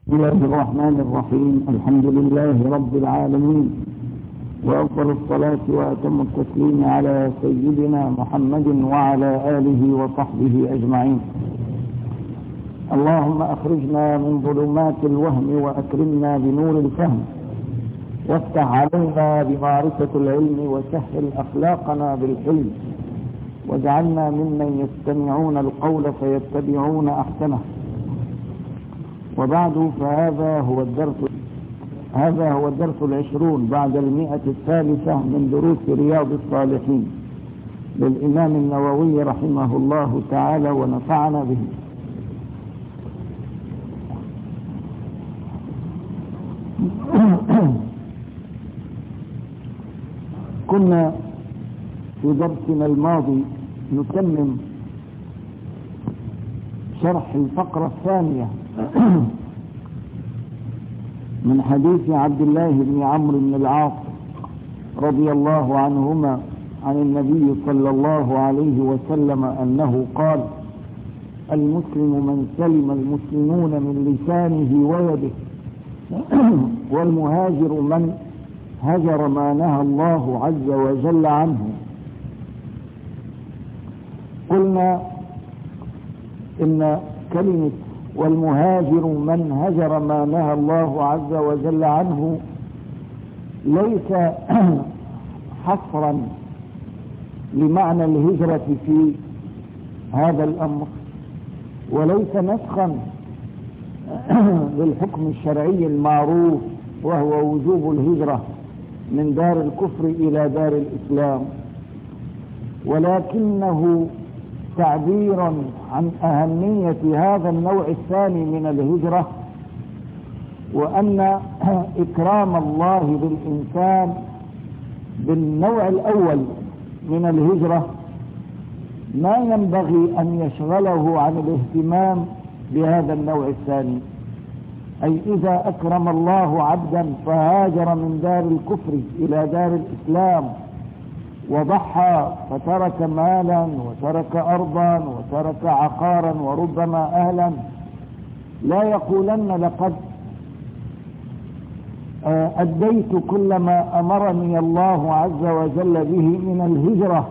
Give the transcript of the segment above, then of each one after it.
بسم الله الرحمن الرحيم. الحمد لله رب العالمين، وأفضل الصلاة وأتم التسليم على سيدنا محمد وعلى آله وصحبه أجمعين. اللهم أخرجنا من ظلمات الوهم وأكرمنا بنور الفهم، وافتح علينا بمعرفة العلم، وسهل أخلاقنا بالحلم، واجعلنا ممن يستمعون القول فيتبعون أحسنه. وبعد، فهذا هو الدرس 20 بعد 100 من دروس رياض الصالحين للإمام النووي رحمه الله تعالى ونفعنا به. كنا في درسنا الماضي نتمم شرح الفقرة الثانية من حديث عبد الله بن عمرو بن العاص رضي الله عنهما عن النبي صلى الله عليه وسلم أنه قال: المسلم من سلم المسلمون من لسانه ويده، والمهاجر من هجر ما نهى الله عز وجل عنه. قلنا إن كلمة والمهاجر من هجر ما نهى الله عز وجل عنه ليس حصرا لمعنى الهجرة في هذا الأمر، وليس نسخا للحكم الشرعي المعروف وهو وجوب الهجرة من دار الكفر إلى دار الإسلام، ولكنه تعبير عن أهمية هذا النوع الثاني من الهجرة، وأن إكرام الله بالإنسان بالنوع الأول من الهجرة ما ينبغي أن يشغله عن الاهتمام بهذا النوع الثاني. أي إذا أكرم الله عبدا فهاجر من دار الكفر إلى دار الإسلام وضحى فترك مالا وترك أرضا وترك عقارا وربما أهلا، لا يقولن لقد أديت كل ما أمرني الله عز وجل به من الهجرة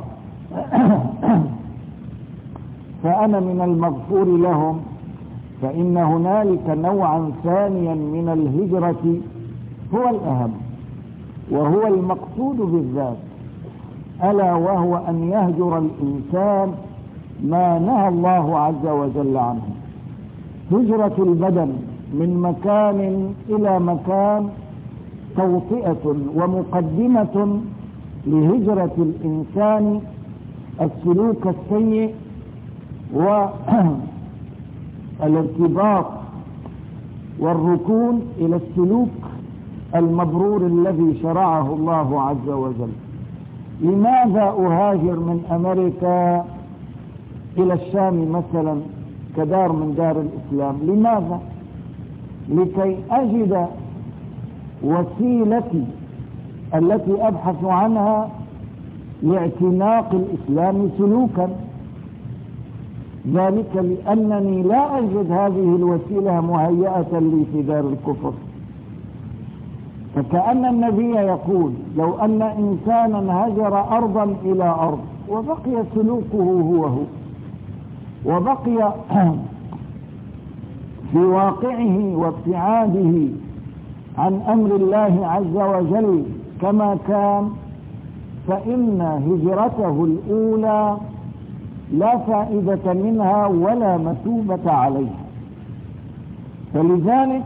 فأنا من المغفور لهم، فإن هنالك نوعا ثانيا من الهجرة هو الأهم وهو المقصود بالذات، ألا وهو أن يهجر الإنسان ما نهى الله عز وجل عنه. هجرة البدن من مكان إلى مكان توطئة ومقدمة لهجرة الإنسان السلوك السيء والارتباط والركون إلى السلوك المبرور الذي شرعه الله عز وجل. لماذا أهاجر من أمريكا إلى الشام مثلا كدار من دار الإسلام؟ لماذا؟ لكي أجد وسيلتي التي أبحث عنها لاعتناق الإسلام سلوكا، ذلك لأنني لا أجد هذه الوسيلة مهيئة لي في دار الكفر. فكأن النبي يقول: لو أن إنسانا هجر أرضا إلى أرض وبقي سلوكه هو وبقي في واقعه وابتعاده عن أمر الله عز وجل كما كان، فإن هجرته الأولى لا فائدة منها ولا مثوبة عليها. فلذلك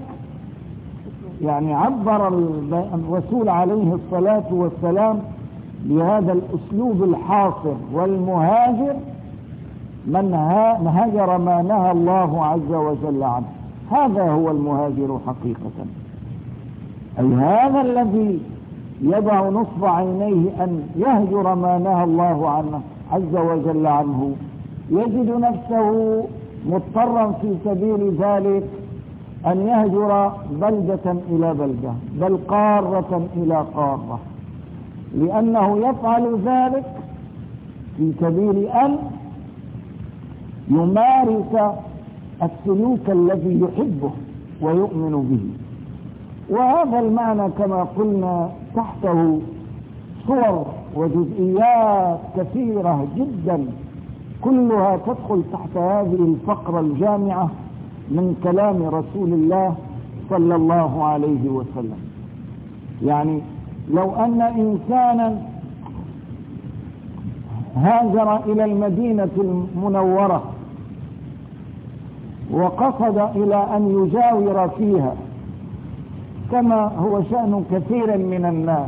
عبر الرسول عليه الصلاة والسلام بهذا الأسلوب الحاصر: والمهاجر من هجر ما نهى الله عز وجل عنه. هذا هو المهاجر حقيقة، أي هذا الذي يضع نصب عينيه أن يهجر ما نهى الله عنه عز وجل عنه، يجد نفسه مضطرا في سبيل ذلك أن يهجر بلدة إلى بلدة، بل قارة إلى قارة، لأنه يفعل ذلك في سبيل أن يمارس السلوك الذي يحبه ويؤمن به. وهذا المعنى كما قلنا تحته صور وجزئيات كثيرة جدا، كلها تدخل تحت هذه الفقرة الجامعة من كلام رسول الله صلى الله عليه وسلم. يعني لو أن إنسانا هاجر إلى المدينة المنورة وقصد إلى أن يجاور فيها كما هو شأن كثير من الناس،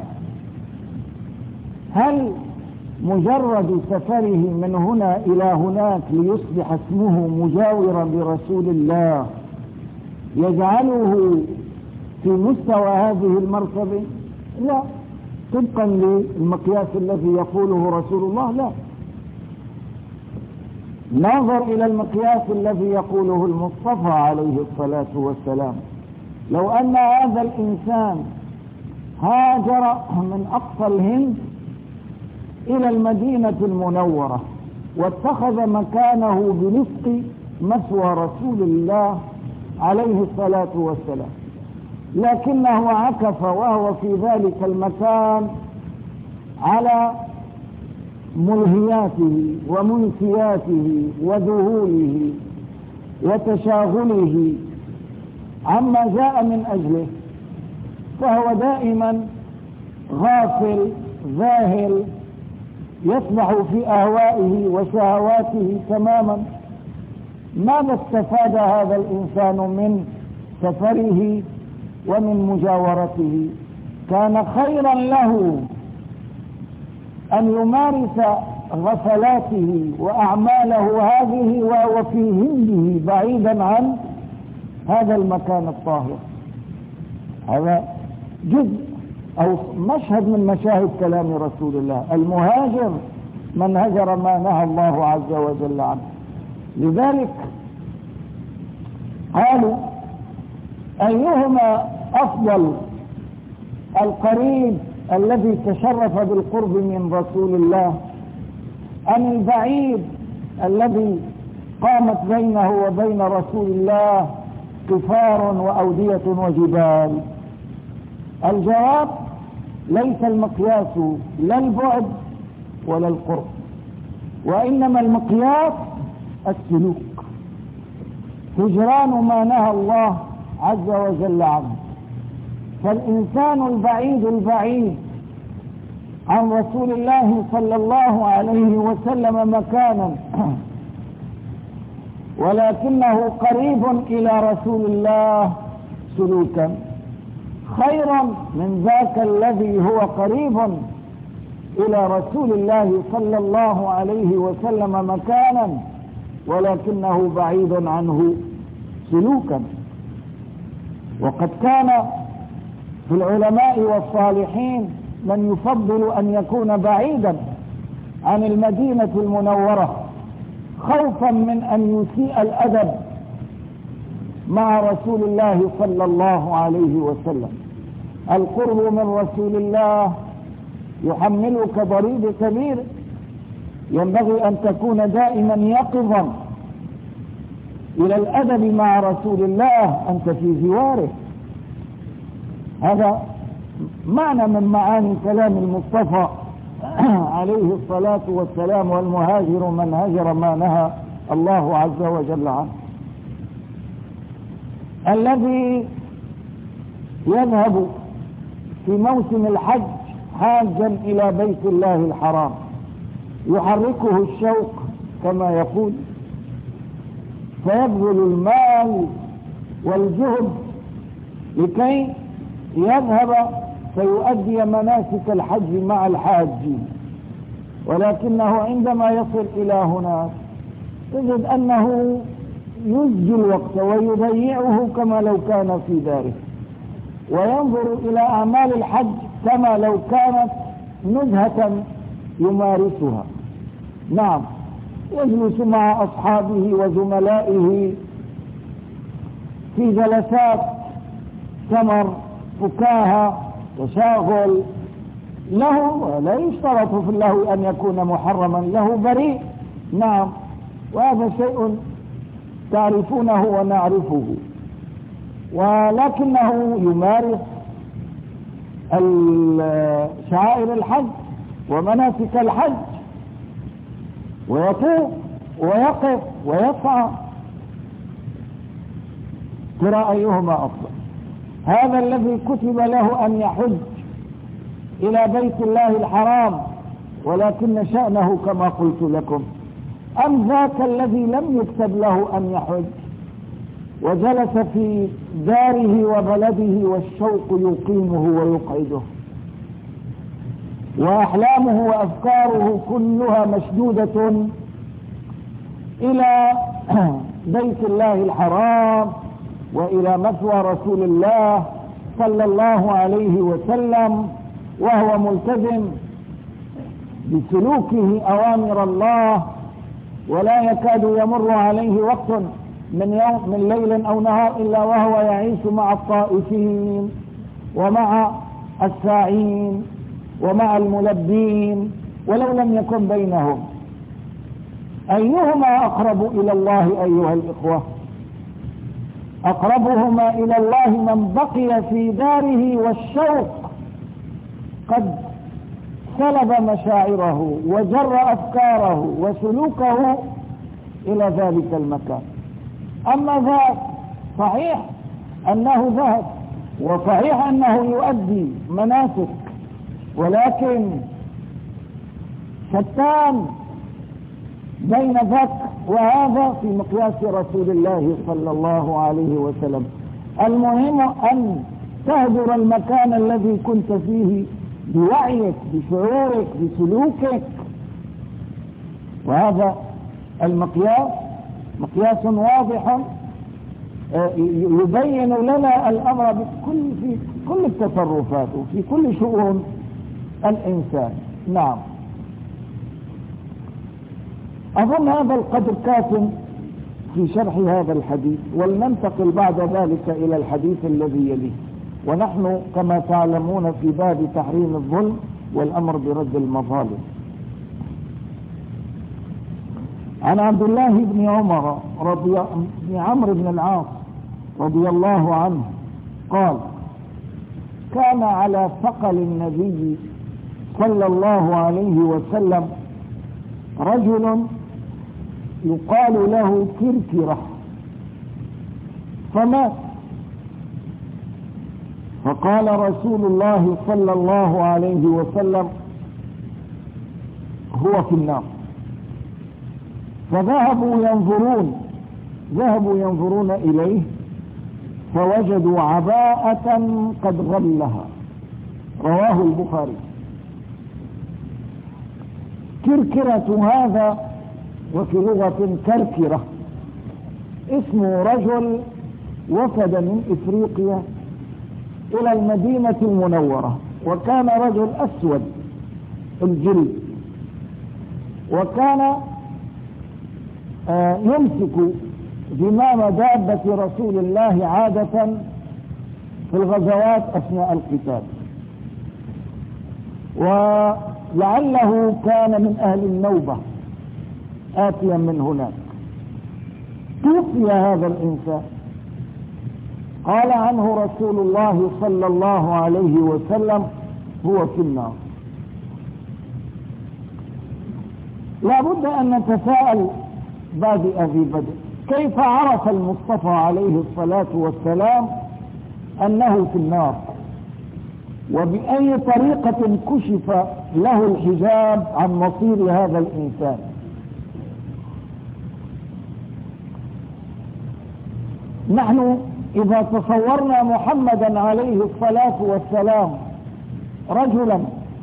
هل مجرد سفره من هنا إلى هناك ليصبح اسمه مجاورا لرسول الله يجعله في مستوى هذه المرتبة؟ لا، طبقا للمقياس الذي يقوله رسول الله لا. نظر إلى المقياس الذي يقوله المصطفى عليه الصلاة والسلام. لو أن هذا الإنسان هاجر من أقصى الهند إلى المدينة المنورة واتخذ مكانه بنفق مثوى رسول الله عليه الصلاة والسلام، لكنه عكف وهو في ذلك المكان على ملهياته ومنسياته وذهوله وتشاغله عما جاء من أجله، فهو دائما غافل ذاهل يسبح في أهوائه وشهواته تماما. ماذا استفاد هذا الإنسان من سفره ومن مجاورته؟ كان خيرا له أن يمارس غفلاته وأعماله هذه وهو في هنده بعيدا عن هذا المكان الطاهر. هذا جزء أو مشهد من مشاهد كلام رسول الله. المهاجر من هجر ما نهى الله عز وجل عنه. لذلك قالوا أيهما أفضل، القريب الذي تشرف بالقرب من رسول الله أم البعيد الذي قامت بينه وبين رسول الله قفار وأودية وجبال؟ الجواب ليس المقياس لا البعد ولا القرب، وإنما المقياس السلوك، هجران ما نهى الله عز وجل عنه. فالإنسان البعيد عن رسول الله صلى الله عليه وسلم مكانا ولكنه قريب إلى رسول الله سلوكا خيرا من ذاك الذي هو قريب إلى رسول الله صلى الله عليه وسلم مكانا ولكنه بعيد عنه سلوكا. وقد كان في العلماء والصالحين من يفضل أن يكون بعيدا عن المدينة المنورة خوفا من أن يسيء الأدب مع رسول الله صلى الله عليه وسلم. القرب من رسول الله يحملك ضريب كبير، ينبغي أن تكون دائما يقظا إلى الأدب مع رسول الله، أنت في جواره. هذا معنى من معاني كلام المصطفى عليه الصلاة والسلام: والمهاجر من هجر ما نهى الله عز وجل عنه. الذي يذهب في موسم الحج حاجا إلى بيت الله الحرام يحركه الشوق كما يقول، فيبذل المال والجهد لكي يذهب فيؤدي مناسك الحج مع الحاجين، ولكنه عندما يصل إلى هناك تجد أنه يسجي الوقت ويضيعه كما لو كان في داره، وينظر إلى أعمال الحج كما لو كانت نزهة يمارسها. نعم، يجلس مع أصحابه وزملائه في جلسات تمر، فكاهة، تشاغل له، ولا يشترط في الله أن يكون محرما، له بريء. نعم، وهذا شيء تعرفونه ونعرفه. ولكنه يمارس شعائر الحج ومناسك الحج ويطوف ويقف ويسعى. ترى أيهما أفضل؟ هذا الذي كتب له أن يحج إلى بيت الله الحرام ولكن شأنه كما قلت لكم، أم ذاك الذي لم يكتب له أن يحج وجلس في داره وبلده والشوق يقيمه ويقعده وأحلامه وأفكاره كلها مشدودة إلى بيت الله الحرام وإلى مثوى رسول الله صلى الله عليه وسلم، وهو ملتزم بسلوكه أوامر الله، ولا يكاد يمر عليه وقت من ليل أو نهار إلا وهو يعيش مع الطائفين ومع الساعين ومع الملبين ولو لم يكن بينهم. أيهما أقرب إلى الله أيها الإخوة؟ أقربهما إلى الله من بقي في داره والشوق قد سلب مشاعره وجر أفكاره وسلوكه إلى ذلك المكان. أما ذاك صحيح أنه ذهب وصحيح أنه يؤدي مناسك، ولكن شتان بين ذاك وهذا في مقياس رسول الله صلى الله عليه وسلم. المهم أن تهجر المكان الذي كنت فيه بوعيك بشعورك بسلوكك، وهذا المقياس مقياس واضح يبين لنا الأمر في كل التصرفات وفي كل شؤون الإنسان. نعم، أظن هذا القدر كاف في شرح هذا الحديث، ولننتقل بعد ذلك إلى الحديث الذي يليه، ونحن كما تعلمون في باب تحريم الظلم والأمر برد المظالم. عن عبد الله بن عمر بن عمرو بن العاص رضي الله عنه قال: كان على ثقل النبي صلى الله عليه وسلم رجل يقال له كركرة فمات، فقال رسول الله صلى الله عليه وسلم: هو في النار. فذهبوا ينظرون إليه فوجدوا عباءة قد غلها. رواه البخاري. كركرة هذا وفي لغة كركرة اسم رجل وفد من إفريقيا إلى المدينة المنورة، وكان رجل أسود الجلد، وكان يمسك زمام دابة رسول الله عادة في الغزوات أثناء القتال، ولعله كان من أهل النوبة آتيا من هناك. توفي هذا الإنسان، قال عنه رسول الله صلى الله عليه وسلم: هو في النار. لا بد أن نتساءل بادئ ذي بدء: كيف عرف المصطفى عليه الصلاة والسلام أنه في النار؟ وبأي طريقة كشف له الحجاب عن مصير هذا الإنسان؟ نحن إذا تصورنا محمدا عليه الصلاة والسلام رجلا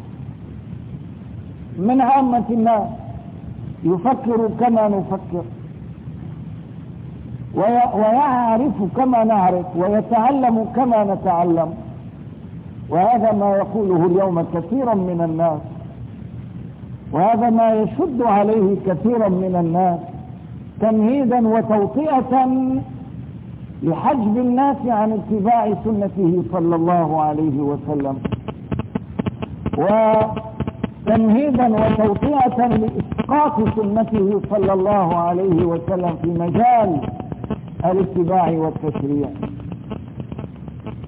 من عامة الناس يفكر كما نفكر ويعرف كما نعرف ويتعلم كما نتعلم، وهذا ما يقوله اليوم كثيرا من الناس، وهذا ما يشد عليه كثيرا من الناس تمهيدا وتوطئة لحجب الناس عن اتباع سنته صلى الله عليه وسلم، وتمهيدا وتوطئة لإسقاط سنته صلى الله عليه وسلم في مجال الاتباع والتشريع.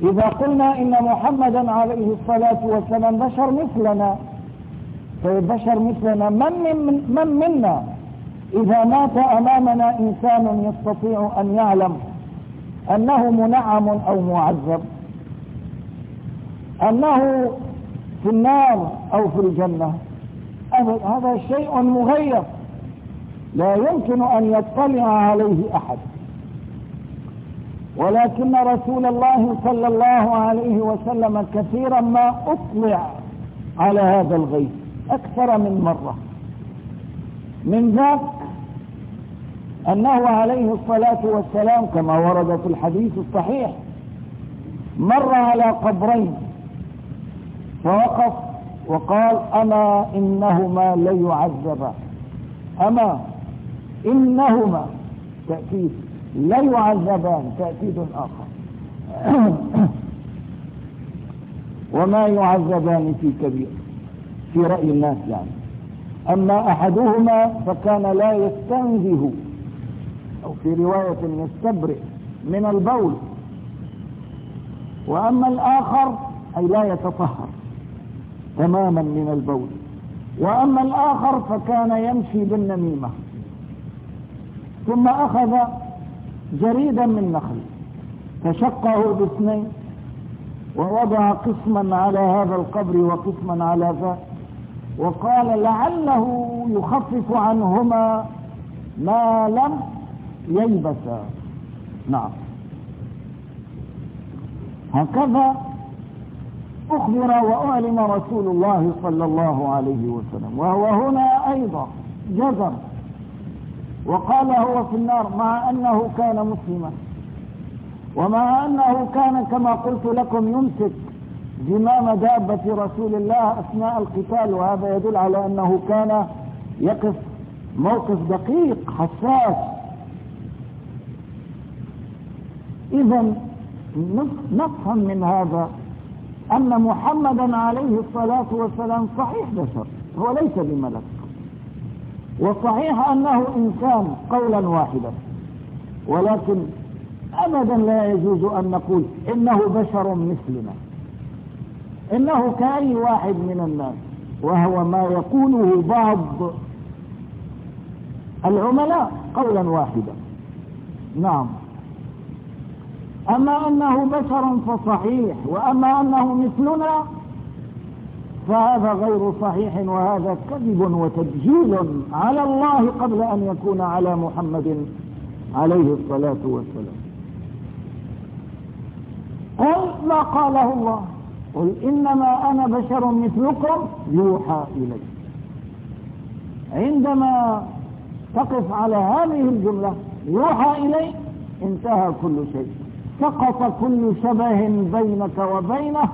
إذا قلنا إن محمدا عليه الصلاة والسلام بشر مثلنا، فبشر مثلنا من منا إذا مات أمامنا إنسان يستطيع أن يعلم أنه منعم أو معذب، أنه في النار أو في الجنة، هذا شيء مغير لا يمكن أن يطلع عليه أحد. ولكن رسول الله صلى الله عليه وسلم كثيرا ما أطلع على هذا الغيب أكثر من مرة. من ذاك أنه عليه الصلاة والسلام كما ورد في الحديث الصحيح مر على قبرين فوقف وقال: أما إنهما ليعذبان، أما إنهما تأكيد ليعذبان تأكيد آخر وما يعذبان في كبير في رأي الناس يعني. أما أحدهما فكان لا يستنزه أو في رواية يستبرئ من البول، وأما الآخر أي لا يتطهر تماما من البول، وأما الآخر فكان يمشي بالنميمة. ثم أخذ جريدا من نخل فشقه باثنين ووضع قسما على هذا القبر وقسما على ذاك، وقال لعله يخفف عنهما ما لم ييبسا. نعم، هكذا أخبر وأعلم رسول الله صلى الله عليه وسلم، وهو هنا أيضا جزم وقال هو في النار، مع أنه كان مسلما، ومع أنه كان كما قلت لكم يمسك زمام دابة رسول الله أثناء القتال، وهذا يدل على أنه كان يقف موقف دقيق حساس. إذن نفهم من هذا أن محمدا عليه الصلاة والسلام صحيح بشر، هو ليس بملك، وصحيح أنه إنسان قولا واحدا، ولكن أبدا لا يجوز أن نقول إنه بشر مثلنا، إنه كأي واحد من الناس، وهو ما يقوله بعض العملاء قولا واحدا. نعم، أما أنه بشر فصحيح، وأما أنه مثلنا فهذا غير صحيح، وهذا كذب وتدجيل على الله قبل أن يكون على محمد عليه الصلاة والسلام. قل ما قاله الله، قل إنما أنا بشر مثلكم يوحى إلي. عندما تقف على هذه الجملة يوحى إلي انتهى كل شيء، سقط كل شبه بينك وبينه،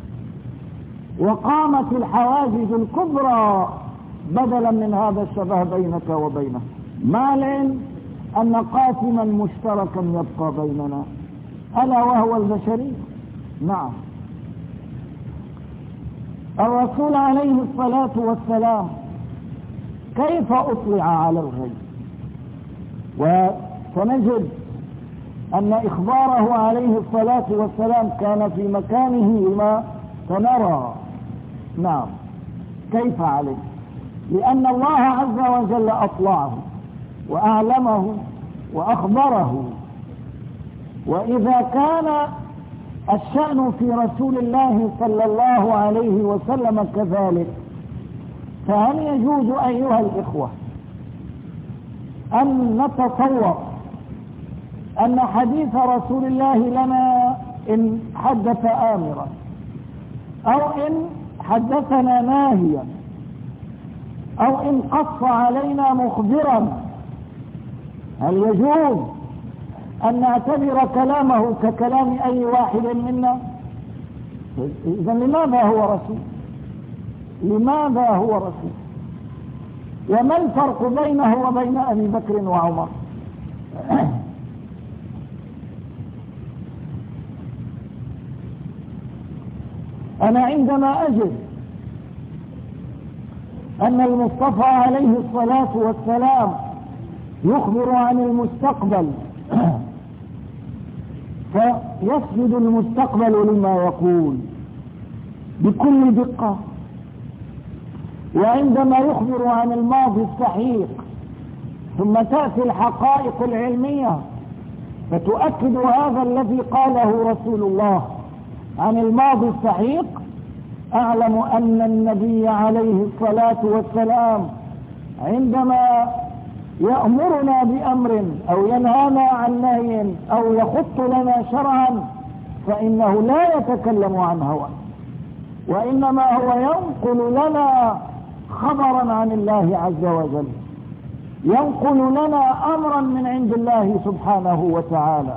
وقامت الحواجز الكبرى بدلا من هذا الشبه بينك وبينه، مع العلم أن قاسما مشتركا يبقى بيننا ألا وهو البشرية. نعم، الرسول عليه الصلاة والسلام كيف أطلع على الغيب؟ وسنجد أن إخباره عليه الصلاة والسلام كان في مكانه ما سنرى. نعم، كيف عليه؟ لأن الله عز وجل أطلعه وأعلمه وأخبره. وإذا كان الشأن في رسول الله صلى الله عليه وسلم كذلك، فهل يجوز أيها الإخوة أن نتصور أن حديث رسول الله لنا إن حدث آمرا أو إن حدثنا ناهيا أو إن قص علينا مخبرا، هل يجوز أن نعتبر كلامه ككلام أي واحد منا؟ إذن لماذا هو رسول؟ لماذا هو رسول؟ وما الفرق بينه وبين أبي بكر وعمر؟ أنا عندما أجد أن المصطفى عليه الصلاة والسلام يخبر عن المستقبل يسجد المستقبل لما يقول بكل دقة، وعندما يخبر عن الماضي السحيق ثم تأتي الحقائق العلمية فتؤكد هذا الذي قاله رسول الله عن الماضي السحيق، أعلم أن النبي عليه الصلاة والسلام عندما يأمرنا بأمر أو ينهانا عن نهي أو يخط لنا شرعا فإنه لا يتكلم عن هوى، وإنما هو ينقل لنا خبرا عن الله عز وجل، ينقل لنا أمرا من عند الله سبحانه وتعالى.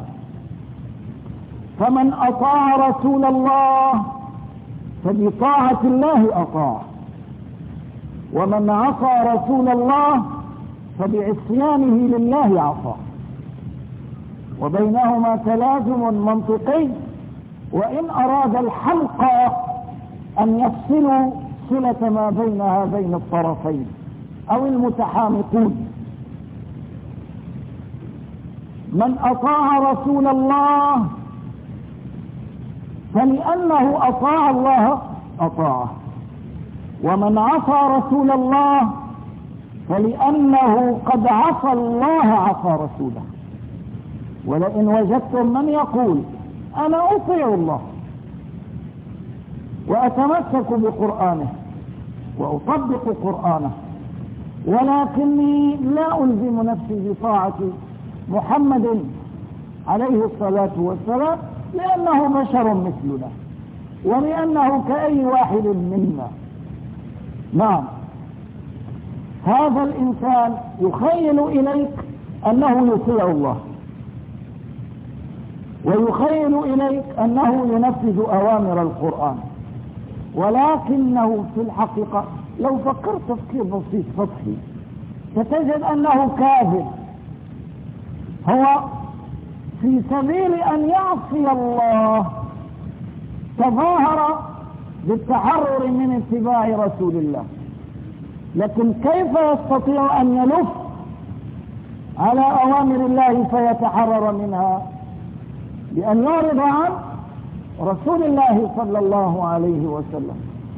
فمن أطاع رسول الله فبطاعة الله أطاع، ومن عصى رسول الله فبعصيانه لله عصى، وبينهما تلازم منطقي، وإن أراد الحلق أن يفصلوا صلة ما بين هذين الطرفين أو المتحامقون. من أطاع رسول الله فلأنه أطاع الله أطاعه، ومن عصى رسول الله فلأنه قد عصى الله عصى رسوله. ولئن وجدتم من يقول أنا أطيع الله وأتمسك بقرآنه وأطبق قرآنه، ولكني لا ألزم نفسي بطاعة محمد عليه الصلاة والسلام لأنه بشر مثلنا ولأنه كأي واحد منا، نعم، هذا الإنسان يخيل إليك أنه يطيع الله، ويخيل إليك أنه ينفذ أوامر القرآن، ولكنه في الحقيقة لو فكرت تفكير بسيط سطحي ستجد أنه كاذب. هو في سبيل أن يعصي الله تظاهر بالتحرر من اتباع رسول الله، لكن كيف يستطيع أن يلف على أوامر الله فيتحرر منها؟ بأن يعرض عن رسول الله صلى الله عليه وسلم.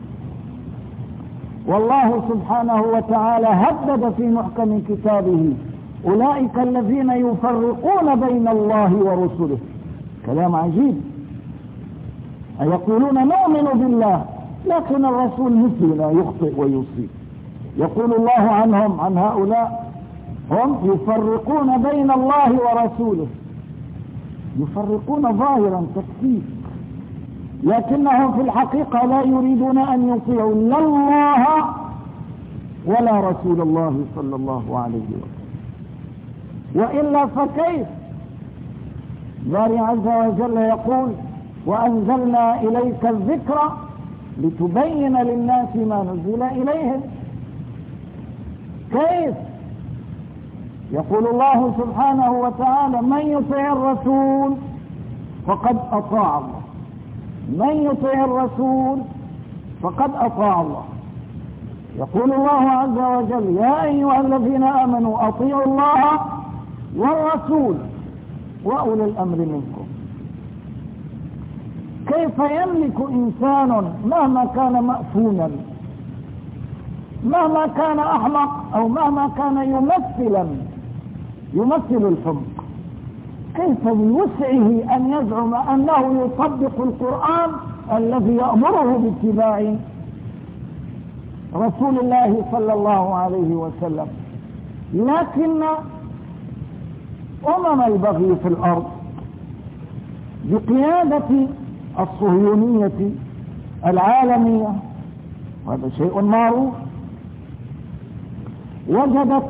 والله سبحانه وتعالى هدد في محكم كتابه أولئك الذين يفرقون بين الله ورسله. كلام عجيب، يقولون نؤمن بالله لكن الرسول مثلنا يخطئ ويصيب. يقول الله عنهم عن هؤلاء هم يفرقون بين الله ورسوله، يفرقون ظاهرا تكتيك، لكنهم في الحقيقة لا يريدون أن يطيعوا لا الله ولا رسول الله صلى الله عليه وسلم. وإلا فكيف؟ باري عز وجل يقول وأنزلنا إليك الذكر لتبين للناس ما نزل إليهم. كيف؟ يقول الله سبحانه وتعالى من يطيع الرسول فقد أطاع الله، من يطيع الرسول فقد أطاع الله. يقول الله عز وجل يا أيها الذين آمنوا أطيعوا الله والرسول وأولي الأمر منكم. كيف يملك إنسان مهما كان مأفونا، مهما كان أحمق، أو مهما كان يمثل الحمق، كيف بوسعه أن يزعم أنه يطبق القرآن الذي يأمره باتباع رسول الله صلى الله عليه وسلم؟ لكن البغي في الأرض بقيادة الصهيونية العالمية، وهذا شيء معروف، وجدت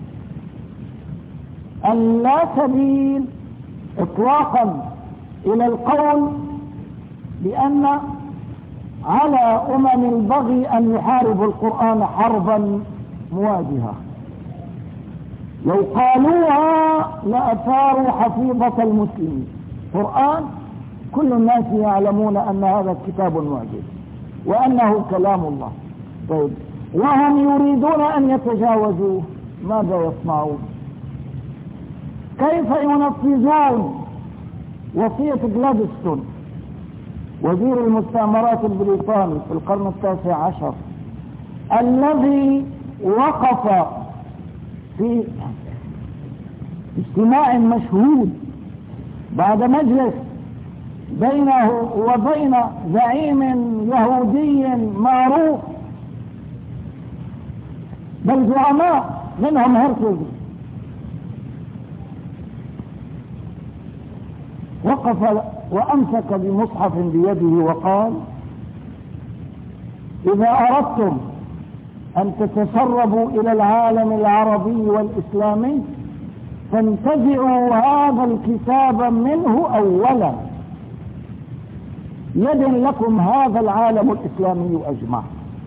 أن لا سبيل إطلاقا إلى القول بأن على البغي أن يحاربوا القرآن حربا مواجهة. لو قالوها لأثاروا حفيظة المسلمين. قرآن كل الناس يعلمون أن هذا الكتاب معجز وأنه كلام الله، طيب وهم يريدون أن يتجاوزوه، ماذا يصنعون؟ كيف ينفذون وصية جلادستون وزير المستعمرات البريطاني في القرن ال19 الذي وقف في اجتماع مشهود بعد مجلس بينه وبين زعيم يهودي معروف، بل زعماء منهم هرتز، وقف وأمسك بمصحف بيده وقال: إذا أردتم أن تتسربوا إلى العالم العربي والإسلامي فانتزعوا هذا الكتاب منه أولا، يدن لكم هذا العالم الإسلامي أجمع.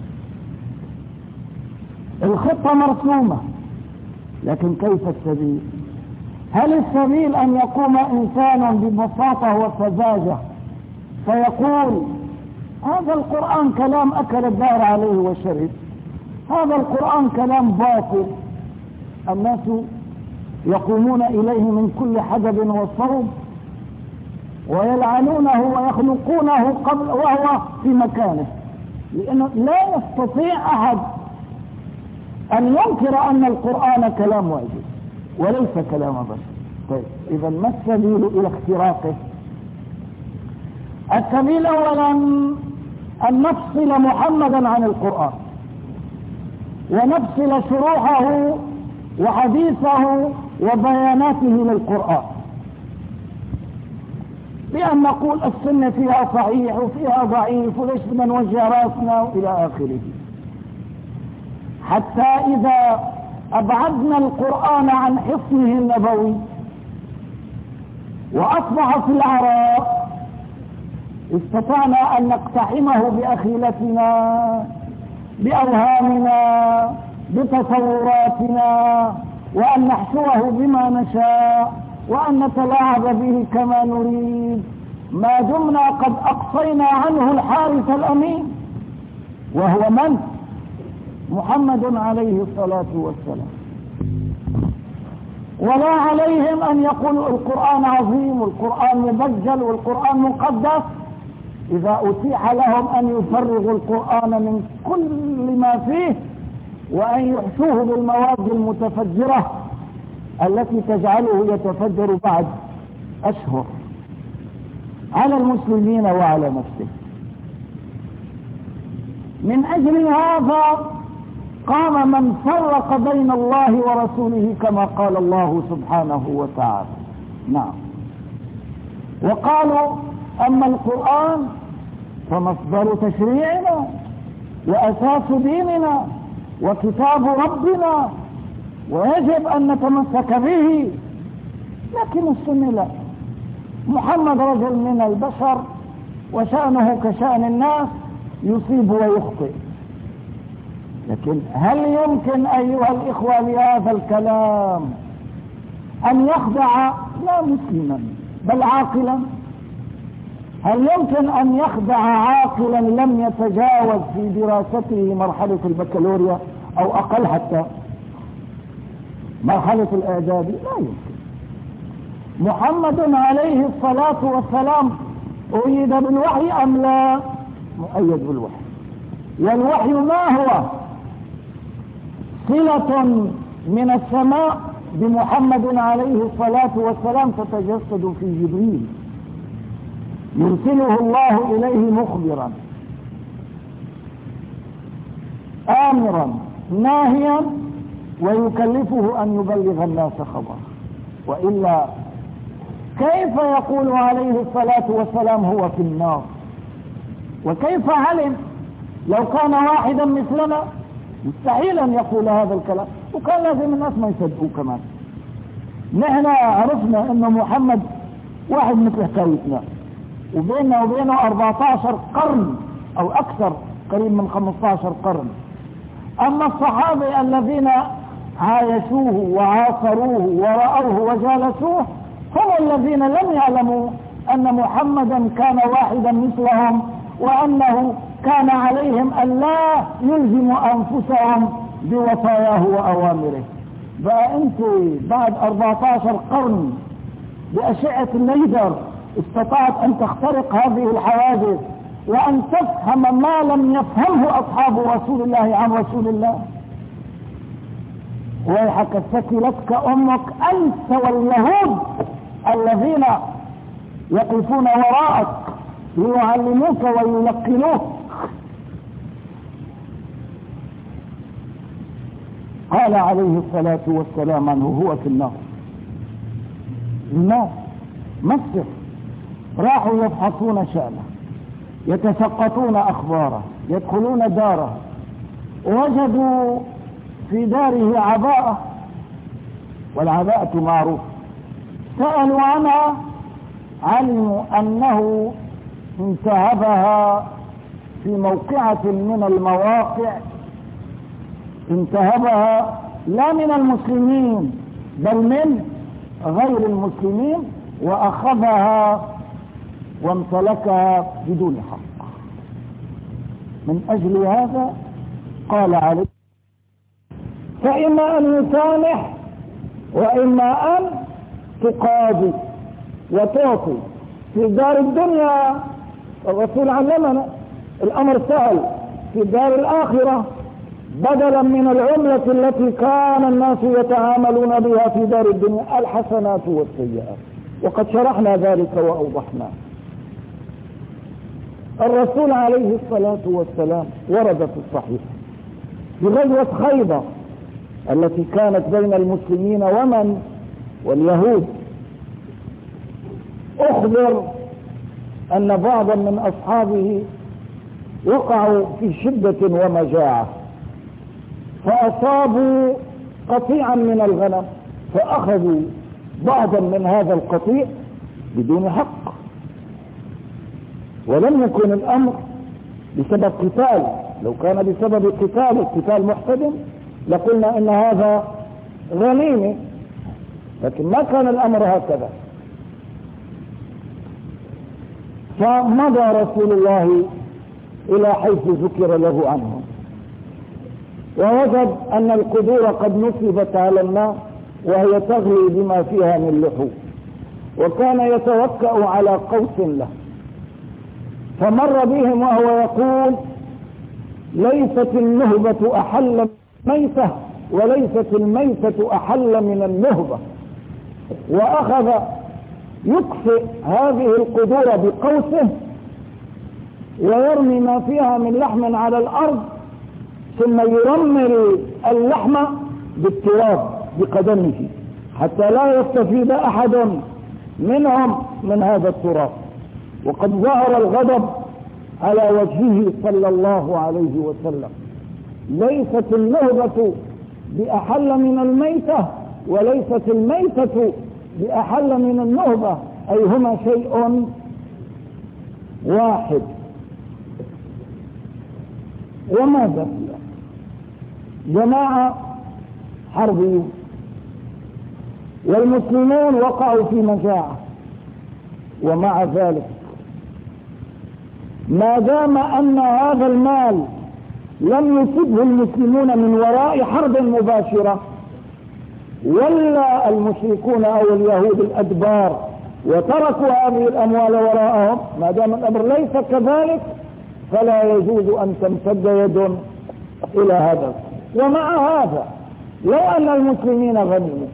الخطة مرسومة، لكن كيف السبيل؟ هل السبيل أن يقوم إنسان ببساطة وسذاجة فيقول: هذا القرآن كلام أكل الدار عليه وشرب، هذا القرآن كلام باطل، الناس يقومون إليه من كل حدب وصوب ويلعنونه ويخلقونه قبل وهو في مكانه، لأنه لا يستطيع أحد أن ينكر أن القرآن كلام واجب وليس كلام بشر. طيب إذا ما السبيل إلى اختراقه؟ السبيل أولا أن نفصل محمدا عن القرآن، ونفصل شروحه وحديثه وبياناته للقرآن، بأن نقول السنة فيها صحيح وفيها ضعيف وليش بدنا نوجه راسنا وإلى آخره، حتى إذا أبعدنا القرآن عن حصنه النبوي وأصبح في العراء استطعنا أن نقتحمه بأخيلتنا بأوهامنا بتصوراتنا، وأن نحشوه بما نشاء، وأن نتلاعب به كما نريد، ما دمنا قد أقصينا عنه الحارس الأمين وهو من؟ محمد عليه الصلاة والسلام. ولا عليهم أن يقولوا القرآن عظيم والقرآن مبجل والقرآن مقدس إذا أتيح لهم أن يفرغوا القرآن من كل ما فيه وأن يحشوه بالمواد المتفجرة التي تجعله يتفجر بعد أشهر على المسلمين وعلى نفسه. من أجل هذا قام من فرق بين الله ورسوله كما قال الله سبحانه وتعالى. نعم، وقالوا أما القرآن فمصدر تشريعنا وأساس ديننا وكتاب ربنا ويجب أن نتمسك به، لكن السنة لا، محمد رجل من البشر وشأنه كشأن الناس، يصيب ويخطئ. لكن هل يمكن أيها الإخوة لهذا الكلام أن يخدع لا مسلما بل عاقلا؟ هل يمكن أن يخدع عاقلا لم يتجاوز في دراسته مرحلة البكالوريا أو أقل حتى مرحلة الإعدادي؟ لا يمكن. محمد عليه الصلاة والسلام أيد بالوحي أم لا؟ مؤيد بالوحي. والوحي ما هو؟ صلة من السماء بمحمد عليه الصلاة والسلام تتجسد في جبريل، يرسله الله إليه مخبرا آمرا ناهيا ويكلفه أن يبلغ الناس خبره، وإلا كيف يقول عليه الصلاة والسلام هو في النار؟ وكيف علم؟ لو كان واحدا مثلنا مستحيل أن يقول هذا الكلام، وكان لازم الناس ما يصدقوا كمان. نحن عرفنا أن محمد واحد مثل حكايتنا، وبيننا وبينه 14 قرن أو أكثر، قريب من 15 قرن. أما الصحابة الذين عايشوه وعاصروه ورأوه وجالسوه هم الذين لم يعلموا أن محمدا كان واحدا مثلهم، وأنه كان عليهم أن لا يلزموا أنفسهم بوصاياه وأوامره. بقى أنت بعد 14 قرن بأشعة الليزر استطاعت أن تخترق هذه الحواجز وأن تفهم ما لم يفهمه أصحاب رسول الله عن رسول الله. ويحك ثكلتك أمك أنت واليهود الذين يقفون وراءك ليعلموك ويلقنوك. قال عليه الصلاة والسلام عنه هو في النار. الناس مصر راحوا يفحصون شأنه، يتسقطون أخباره، يدخلون داره، وجدوا في داره عباءة، والعباءة معروف، سألوا عنها، علموا أنه انتهبها في موقعة من المواقع، انتهبها لا من المسلمين بل من غير المسلمين، وأخذها وامتلكها بدون حق. من أجل هذا قال عليه فإما أن يسامح وإما أن تقاضي وتعطي. في دار الدنيا الرسول علمنا الأمر سهل، في دار الآخرة بدلا من العملة التي كان الناس يتعاملون بها في دار الدنيا الحسنات والسيئات، وقد شرحنا ذلك وأوضحنا. الرسول عليه الصلاة والسلام ورد في الصحيح في غزوة خيبر التي كانت بين المسلمين ومن واليهود، أخبر أن بعضا من أصحابه وقعوا في شدة ومجاعة، فأصابوا قطيعا من الغنم، فأخذوا بعضا من هذا القطيع بدون حق، ولم يكن الأمر بسبب قتال. لو كان بسبب قتال محتدم لقلنا إن هذا غنيمة، لكن ما كان الأمر هكذا. فمضى رسول الله إلى حيث ذكر له عنه، ووجد أن القدور قد نصبت على النار وهي تغلي بما فيها من لحوم، وكان يتوكأ على قوس له، فمر بهم وهو يقول ليست النهبة أحل ميتة وليست الميتة أحل من النهبة، وأخذ يكفئ هذه القدور بقوسه ويرمي ما فيها من لحم على الأرض، ثم يرمل اللحم بالتراب بقدمه حتى لا يستفيد أحد منهم من هذا التراب. وقد ظهر الغضب على وجهه صلى الله عليه وسلم. ليست النهبة بأحل من الميتة وليست الميتة بأحل من النهبة، أي هما شيء واحد. وماذا؟ جماعة حربيون والمسلمون وقعوا في مجاعة، ومع ذلك ما دام أن هذا المال لم يصبه المسلمون من وراء حرب مباشرة، ولا المشركون أو اليهود الأدبار وتركوا هذه الأموال وراءهم، ما دام الأمر ليس كذلك فلا يجوز أن تمتد يد إلى هذا. ومع هذا لو أن المسلمين غنموا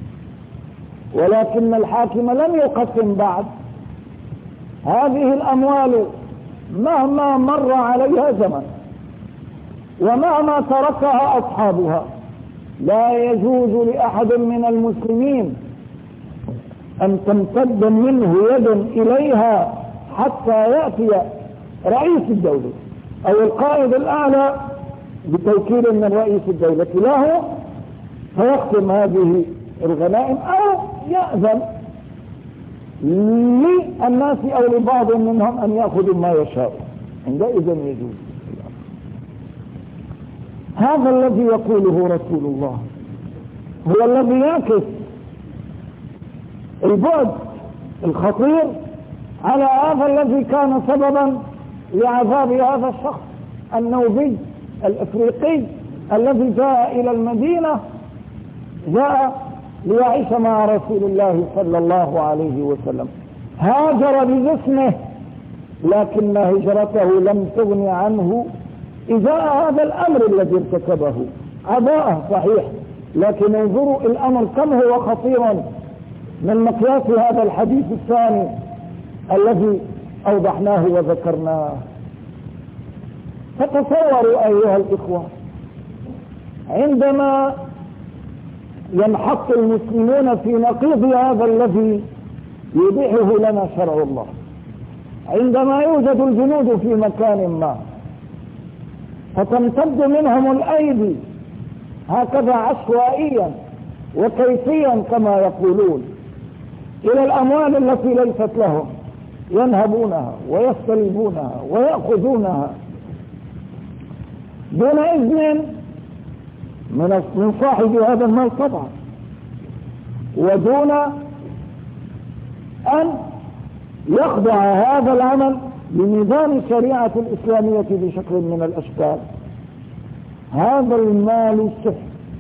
ولكن الحاكم لم يقسم بعد، هذه الأموال مهما مر عليها زمن ومهما تركها أصحابها لا يجوز لأحد من المسلمين أن تمتد منه يد إليها حتى يأتي رئيس الدولة أو القائد الأعلى بتوكيل من رئيس الدولة له فيقسم هذه الغنائم، أو يأذن للناس أو لبعض منهم أن يأخذوا ما يشاء، عندئذ يجوز. هذا الذي يقوله رسول الله هو الذي يعكس البعد الخطير على هذا الذي كان سببا لعذاب هذا الشخص النوبي الافريقي الذي جاء الى المدينة، جاء ليعيش مع رسول الله صلى الله عليه وسلم. هاجر بجسمه، لكن هجرته لم تغن عنه إزاء هذا الأمر الذي ارتكبه. عباءة صحيح، لكن انظروا الأمر كم هو خطير من مقياس هذا الحديث الثاني الذي أوضحناه وذكرناه. فتصوروا أيها الإخوة، عندما ينحط المسلمون في نقيض هذا الذي يبيحه لنا شرع الله، عندما يوجد الجنود في مكان ما فتمتد منهم الأيدي هكذا عشوائيا وكيفيا كما يقولون إلى الأموال التي ليست لهم، ينهبونها ويستلبونها ويأخذونها دون إذن من صاحب هذا المال طبعا، ودون أن يخضع هذا العمل لنظام الشريعة الإسلامية بشكل من الأشكال. هذا المال السحر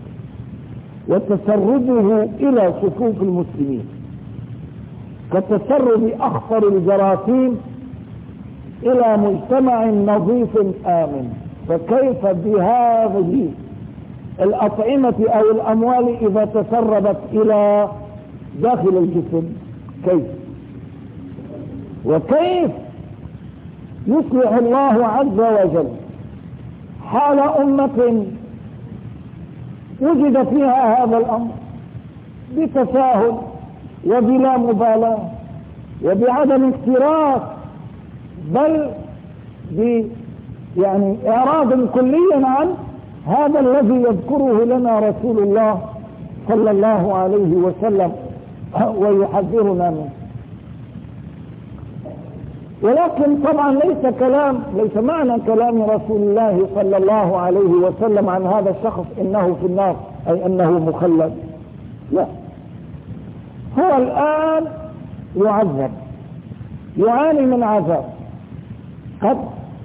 وتسربه إلى صفوف المسلمين كتسرب أخطر الجراثيم إلى مجتمع نظيف آمن. فكيف بهذه الأطعمة أو الأموال إذا تسربت إلى داخل الجسم؟ كيف؟ وكيف يصلح الله عز وجل حال أمة وجد فيها هذا الأمر بتساهل وبلا مبالاة وبعدم اكتراث، بل يعني إعراض كليا عن هذا الذي يذكره لنا رسول الله صلى الله عليه وسلم ويحذرنا منه. ولكن طبعا ليس معنى كلام رسول الله صلى الله عليه وسلم عن هذا الشخص انه في النار اي انه مخلد، لا، هو الان يعذب، يعاني من عذاب قد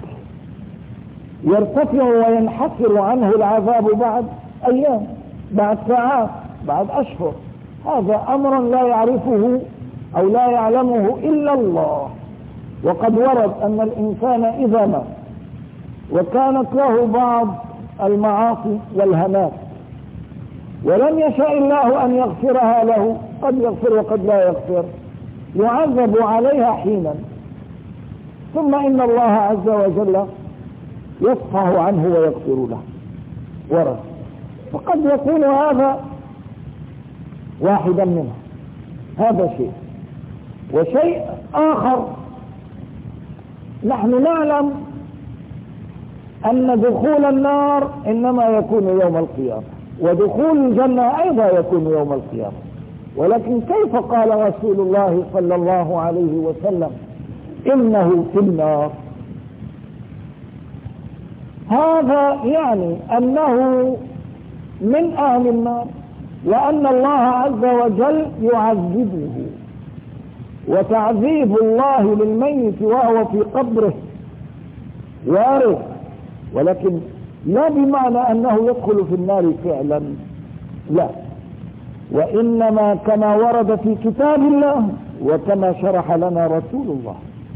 يرتفع وينحسر عنه العذاب بعد ايام، بعد ساعات، بعد اشهر. هذا امر لا يعرفه او لا يعلمه الا الله. وقد ورد ان الانسان اذا مات وكانت له بعض المعاصي والهنات ولم يشاء الله ان يغفرها له، قد يغفر وقد لا يغفر، يعذب عليها حينا، ثم ان الله عز وجل يصفح عنه ويغفر له. ورد. فقد يكون هذا واحدا منه، هذا شيء. وشيء آخر، نحن نعلم أن دخول النار إنما يكون يوم القيامة، ودخول الجنة أيضا يكون يوم القيامة. ولكن كيف قال رسول الله صلى الله عليه وسلم إنه في النار؟ هذا يعني أنه من أهل النار، وأن الله عز وجل يعذبه. وتعذيب الله للميت وهو في قبره وارد، ولكن لا بمعنى أنه يدخل في النار فعلا، لا، وإنما كما ورد في كتاب الله وكما شرح لنا رسول الله.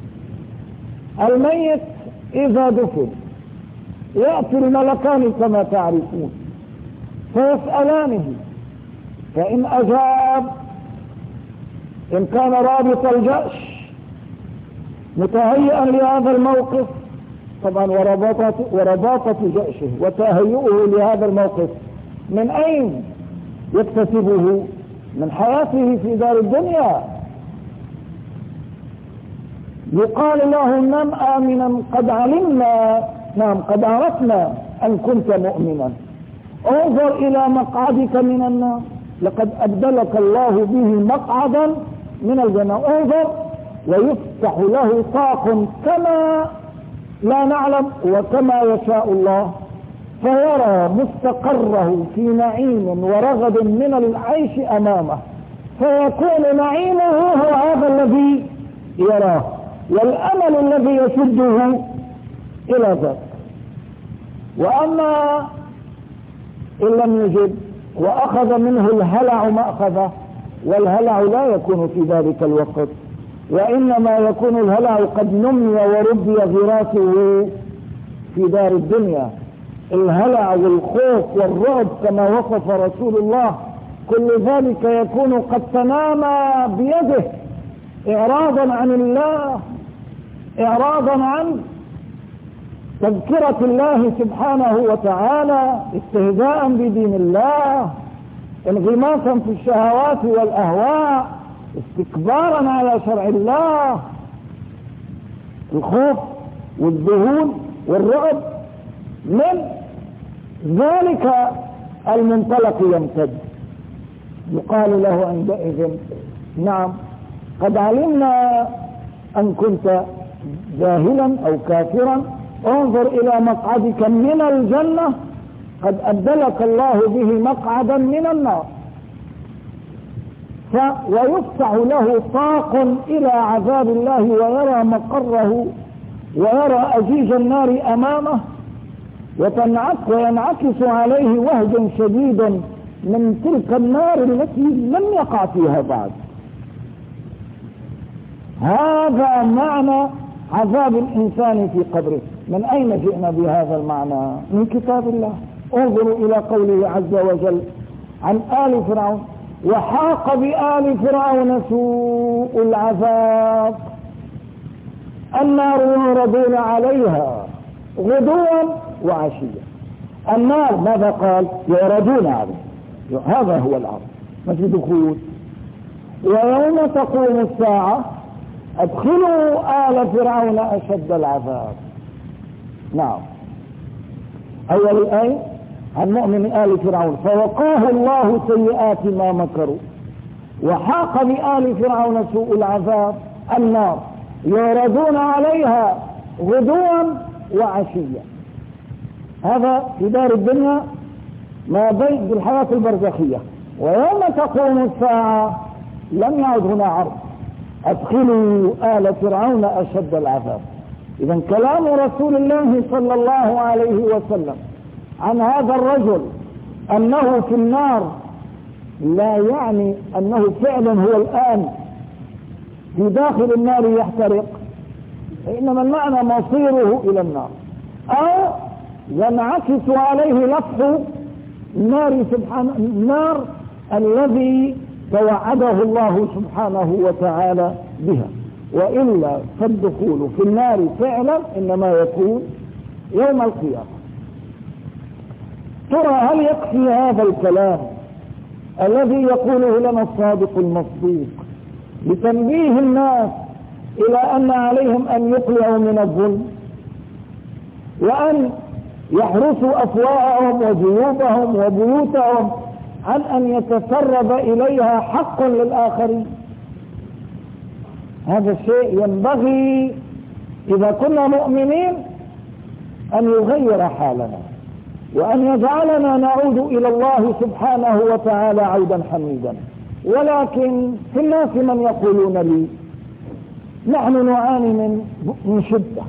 الميت إذا دفن يأتي الملكان كما تعرفون فيسألانه، فإن أجاب، إن كان رابط الجأش متهيئا لهذا الموقف، طبعا ورباطة جأشه وتهيئه لهذا الموقف من أين يكتسبه؟ من حياته في دار الدنيا. يقال له نم آمنا قد علمنا، نعم قد عرفنا أن كنت مؤمنا، انظر إلى مقعدك من النار، لقد أبدلك الله به مقعدا من الجنة، انظر. ويفتح له طاق كما لا نعلم وكما يشاء الله، فيرى مستقره في نعيم ورغد من العيش أمامه، فيكون نعيمه هو هذا الذي يراه، والأمل الذي يشده إلى ذلك. وأما إن لم يجد وأخذ منه الهلع مأخذه، والهلع لا يكون في ذلك الوقت، وإنما يكون الهلع قد نمي وربي غراسه في دار الدنيا. الهلع والخوف والرعب كما وصف رسول الله كل ذلك يكون قد تنامى بيده إعراضا عن الله، إعراضا عن تذكرة الله سبحانه وتعالى، استهزاء بدين الله، انغماسا في الشهوات والأهواء، استكبارا على شرع الله. الخوف والذهول والرعب من ذلك المنطلق يمتد. يقال له عندئذ نعم قد علمنا أن كنت جاهلا أو كافرا، انظر إلى مقعدك من الجنة قد أبدلك الله به مقعدا من النار. ويفتح له طاق إلى عذاب الله ويرى مقره ويرى أجيج النار أمامه، وينعكس عليه وهج شديد من تلك النار التي لم يقع فيها بعد. هذا معنى عذاب الإنسان في قبره. من أين جئنا بهذا المعنى؟ من كتاب الله. انظروا إلى قوله عز وجل عن آل فرعون: وحاق بآل فرعون سوء العذاب النار يعرضون عليها غدوا وعشيا. النار ماذا قال؟ يعرضون عليها، هذا هو العرض مش دخول. ويوم تقوم الساعة ادخلوا آل فرعون أشد العذاب. نعم. أول الآية عن مؤمن آل فرعون: فوقاه الله سيئات ما مكروا وحاق بآل فرعون سوء العذاب النار يعرضون عليها غدوا وعشيا. هذا في دار الدنيا ما بين الحياة البرزخية. ويوم تقوم الساعة لم يعد هنا عرض، ادخلوا آل فرعون أشد العذاب. إذا كلام رسول الله صلى الله عليه وسلم عن هذا الرجل أنه في النار لا يعني أنه فعلا هو الآن في داخل النار يحترق، إنما المعنى مصيره إلى النار، أو ينعكس عليه لفظ النار سبحانه، النار الذي توعده الله سبحانه وتعالى بها. وإلا فالدخول في النار فعلا إنما يكون يوم القيامة. ترى هل يكفي هذا الكلام الذي يقوله لنا الصادق المصدوق لتنبيه الناس إلى أن عليهم أن يقلعوا من الظلم وأن يحرسوا أفواههم وجيوبهم وبيوتهم عن أن يتسرب إليها حق للآخرين؟ هذا الشيء ينبغي إذا كنا مؤمنين أن يغير حالنا وأن يجعلنا نعود إلى الله سبحانه وتعالى عودا حميدا. ولكن في الناس من يقولون لي: نحن نعاني من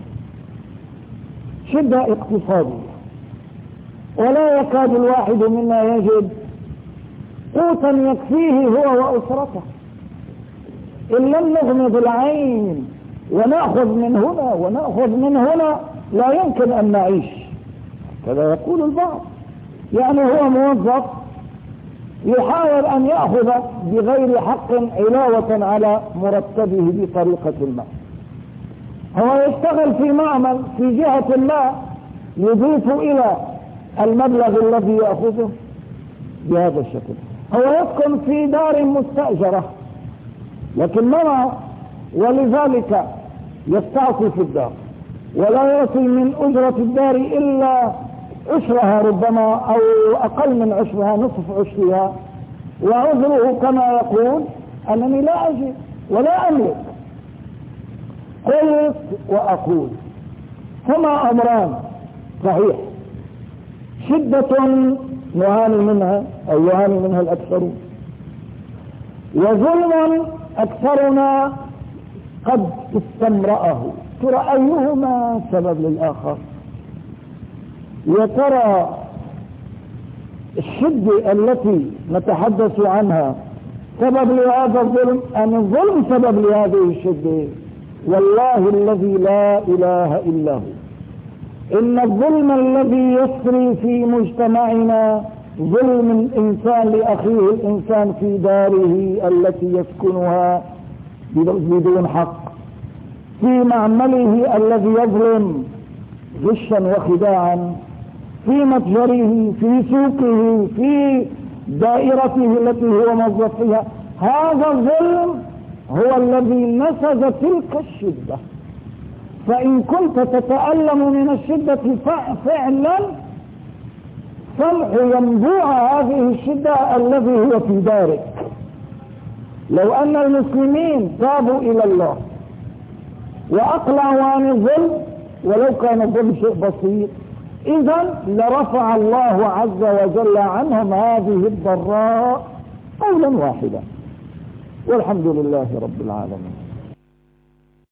شدة اقتصادية، ولا يكاد الواحد منا يجد قوتا يكفيه هو وأسرته. إن لم نغمض العين ونأخذ من هنا ونأخذ من هنا لا يمكن أن نعيش. كذا يقول البعض، يعني هو موظف يحاول أن يأخذ بغير حق علاوة على مرتبه بطريقة ما. هو يشتغل في معمل في جهة ما يضيف إلى المبلغ الذي يأخذه بهذا الشكل. هو يسكن في دار مستأجرة لكن مرة، ولذلك يستعصي في الدار ولا يأتي من أجرة الدار إلا عشرها ربما أو أقل من عشرها، نصف عشرها. وعذره كما يقول: أنني لا أجد ولا أملك. قلت وأقول هما أمران صحيح: شدة نعاني منها أو يعاني منها الأكثرون، وظلم أكثرنا قد استمرأه. ترى أيهما سبب للآخر؟ يا ترى الشدة التي نتحدث عنها سبب لهذا الظلم، أن الظلم سبب لهذه الشدة. والله الذي لا إله إلا هو إن الظلم الذي يسري في مجتمعنا ظلم الإنسان لأخيه الإنسان في داره التي يسكنها بدون حق، في معمله الذي يظلم غشا وخداعا، في متجره، في سوقه، في دائرته التي هو موظف فيها. هذا الظلم هو الذي نسج تلك الشدة. فإن كنت تتألم من الشدة فعلا سمح ينبوع هذه الشدة الذي هو في دارك. لو أن المسلمين تابوا إلى الله وأقلعوا عن الظلم ولو كان الظلم شيء بسيط، إذا لرفع الله عز وجل عنهم هذه الضراء قولا واحدا. والحمد لله رب العالمين.